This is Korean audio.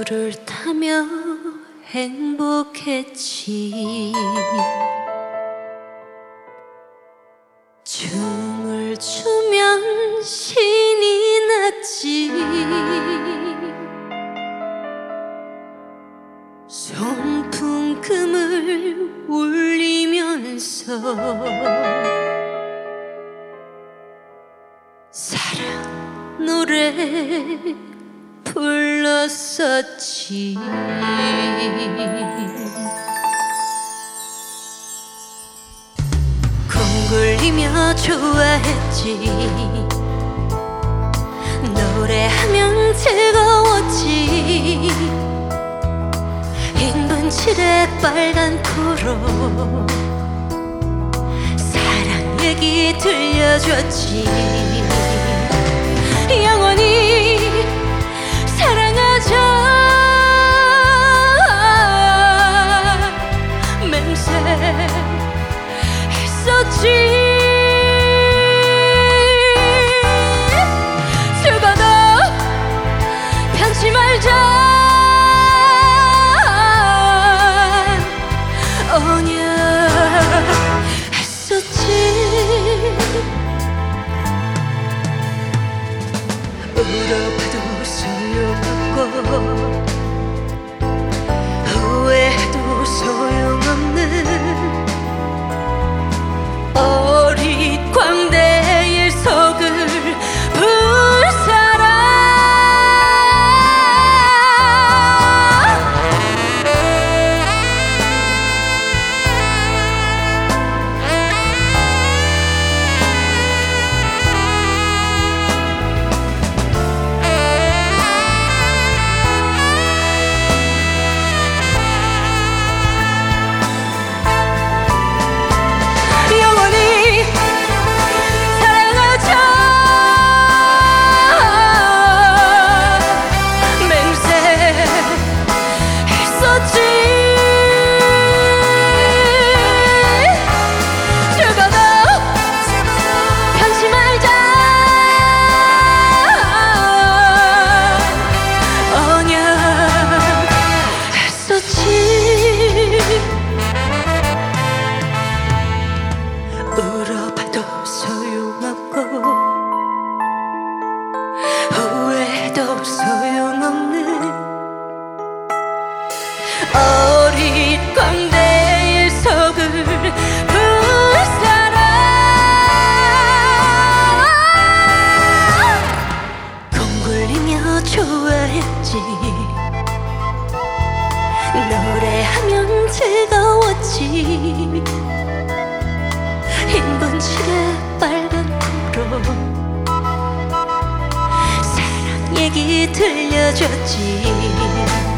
파도를 타며 행복했지. 춤을 추면 신이 났지. 송풍금을 울리면서 사랑 노래 불렀었지. 콩글리며 좋아했지. 노래하면 즐거웠지. 흰 칠에 빨간 코로 사랑 얘기 들려줬지. 영원히 사랑하자 맹세했었지. 죽어도 편치 말자 언약했었지. 울어봐도 소용없고 후회해도 소용없는 어릿 광대의 속을 불사라. 울어봐도 소용없고 후회해도 소용없는 어릿 광대의 속을 불사라. 콩글리며 좋아했지. 노래하면 즐거웠지. 흰 분칠에 빨간 코로 사랑 얘기 들려줬지.